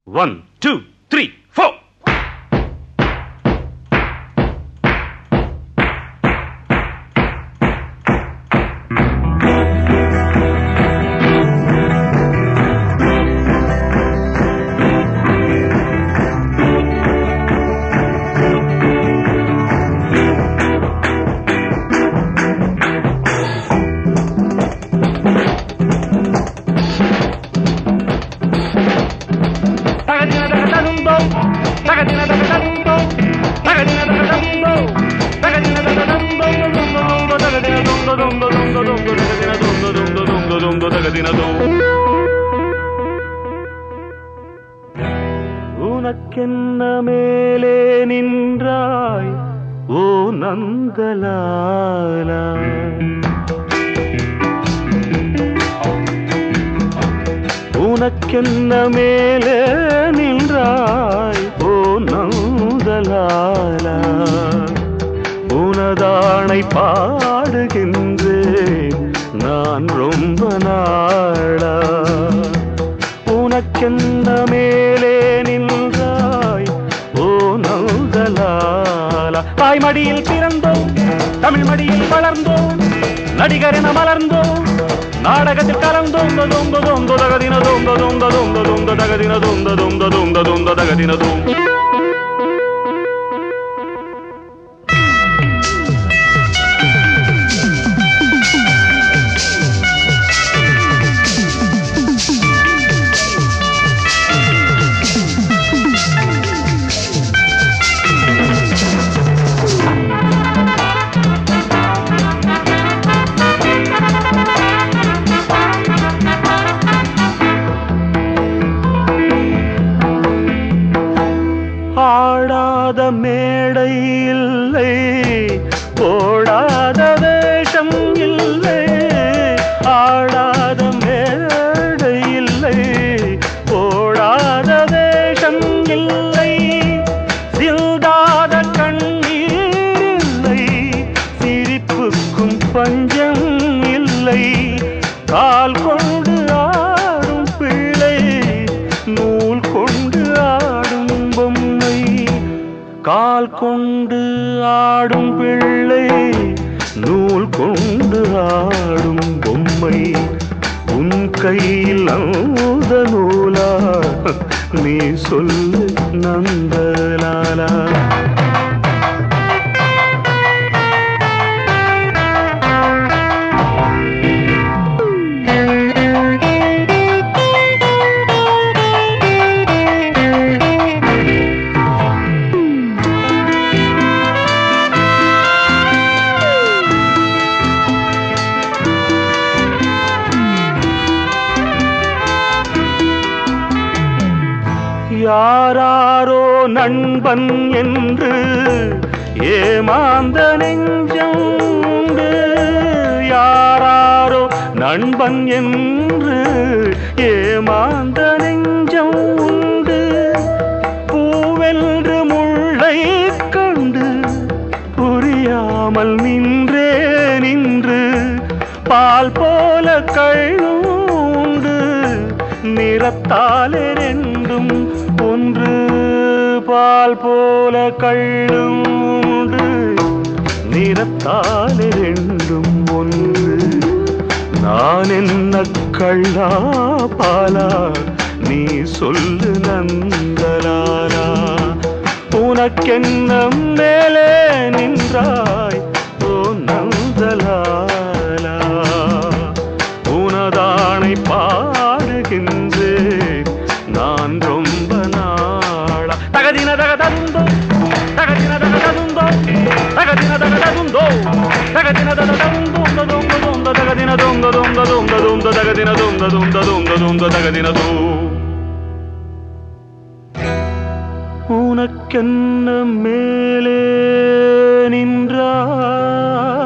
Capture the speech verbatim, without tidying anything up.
One, two, three, four. உனக்கென்ன மேலே நின்றாய் ஓ நந்தலாலா, உனக்கென்ன மேலே நின்றாய் ஓ நந்தலாலா, உனதானை பாடுகின்றேன் நான் ரொம்ப நாளா. உனக்கென்ன மேலே நின்றாய் ஓ நந்தலாலா, தாய்மடியில் பிறந்தோம் தமிழ் மடியில் வளர்ந்தோம், நடிகரென மலர்ந்தோம் நாடகத்தில் கலந்தோம். தொந்த தொந்த தகதின தொந்த தொந்த தொந்த தொந்த தகதின தொந்த தொந்த தொந்த தொந்த தகதின தொந்த. ஆடாத மேடை இல்லை, போடாத வேஷம் இல்லை, ஆடாத மேடை இல்லை, போடாத வேஷம் இல்லை, சிந்தாத கண்ணீர் இல்லை, சிரிப்புக்கும் பஞ்சம் இல்லை, கால் கொண்டு ஆடும் பிள்ளை நூல் கொண்டு ஆடும் பொம்மை, கால் கொண்டு ஆடும் பிள்ளை நூல் கொண்டு ஆடும் பொம்மை, உன் கையில் அந்த நூலா நீ சொல்லு நந்தலாலா. யாராரோ நண்பன் என்று ஏமாந்த நெஞ்சம் உண்டு, யாராரோ நண்பன் என்று ஏமாந்த நெஞ்சம் உண்டு, பூவென்று முள்ளை கண்டு புரியாமல் நின்றே நின்று, பால் போல கள்ளுண்டு நிறத்தாலே ரெண்டும் ஒன்று, பால் போல கள்ளும் உண்டு நிறத்தாலே ரெண்டும் ஒன்று, நான் என்ன கள்ளா பாலா நீ சொல்லு நந்தலாலா. உனக்கென்ன மேலே நின்றாய் ஓ நந்தலாலா, உனதானை பாடுகின்றேன் நான் ரொம்ப நாளா. தகதின தகததுந்தோ தகதின தகததுந்தோ தகதின தகததுந்தோ தகதின தகததுந்தோ தொந்த தொந்த தகதின தொந்த தொந்த தொந்த தொந்த தகதின தொந்த தொந்த தொந்த தொந்த தகதின தோ. உனக்கென்ன மேலே நின்றாய்